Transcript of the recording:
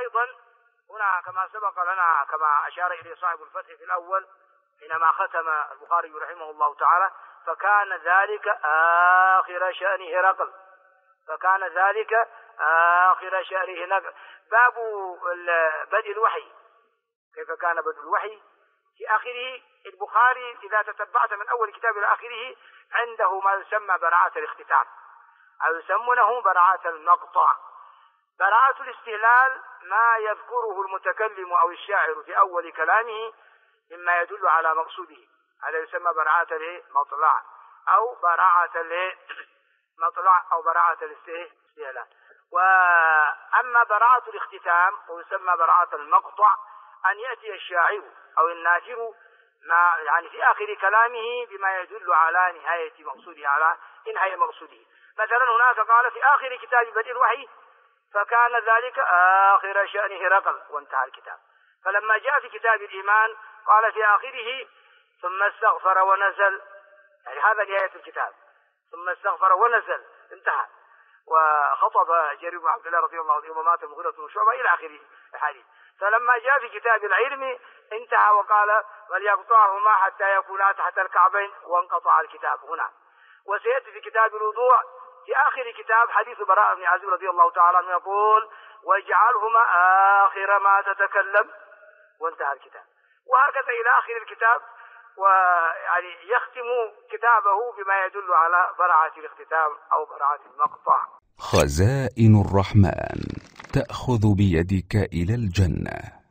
وأيضا هنا كما سبق لنا كما أشار إليه صاحب الفتح في الأول حينما ختم البخاري رحمه الله تعالى: فكان ذلك آخر شأن هرقل. فكان ذلك آخر شأن هرقل. باب بدء الوحي، كيف كان بدء الوحي في آخره. البخاري إذا تتبعت من أول كتاب إلى آخره عنده ما يسمى براعة الاختتام، أو يسمونه براعة المقطع. براعة الاستهلال ما يذكره المتكلم أو الشاعر في أول كلامه مما يدل على مقصوده، هذا يسمى براعة المطلع أو براعة المطلع أو براعة الاستهلال. وأما براعة الاختتام ويسمى براعة المقطع أن يأتي الشاعر أو الناثر ما يعني في آخر كلامه بما يدل على نهاية مقصوده، على إنهاء مقصوده. مثلا هناك قال في آخر كتاب بدء الوحي: فكان ذلك آخر شأن هرقل، وانتهى الكتاب. فلما جاء في كتاب الإيمان قال في آخره: ثم استغفر ونزل، يعني هذا نهاية الكتاب، ثم استغفر ونزل، انتهى. وخطب جرير بن عبد الله رضي الله عنه ومات المغيرة بن شعبة إلى آخر الحديث. فلما جاء في كتاب العلم انتهى وقال: وليقطعهما حتى يكونا تحت الكعبين، وانقطع الكتاب هنا. وسيأتي في كتاب الوضوء في آخر كتاب حديث براء بن عازب رضي الله تعالى عنه يقول: واجعلهما آخر ما تتكلم، وانتهى الكتاب. وهكذا إلى آخر الكتاب، ويعني يختم كتابه بما يدل على براعة الاختتام أو براعة المقطع. خزائن الرحمن تأخذ بيدك إلى الجنة.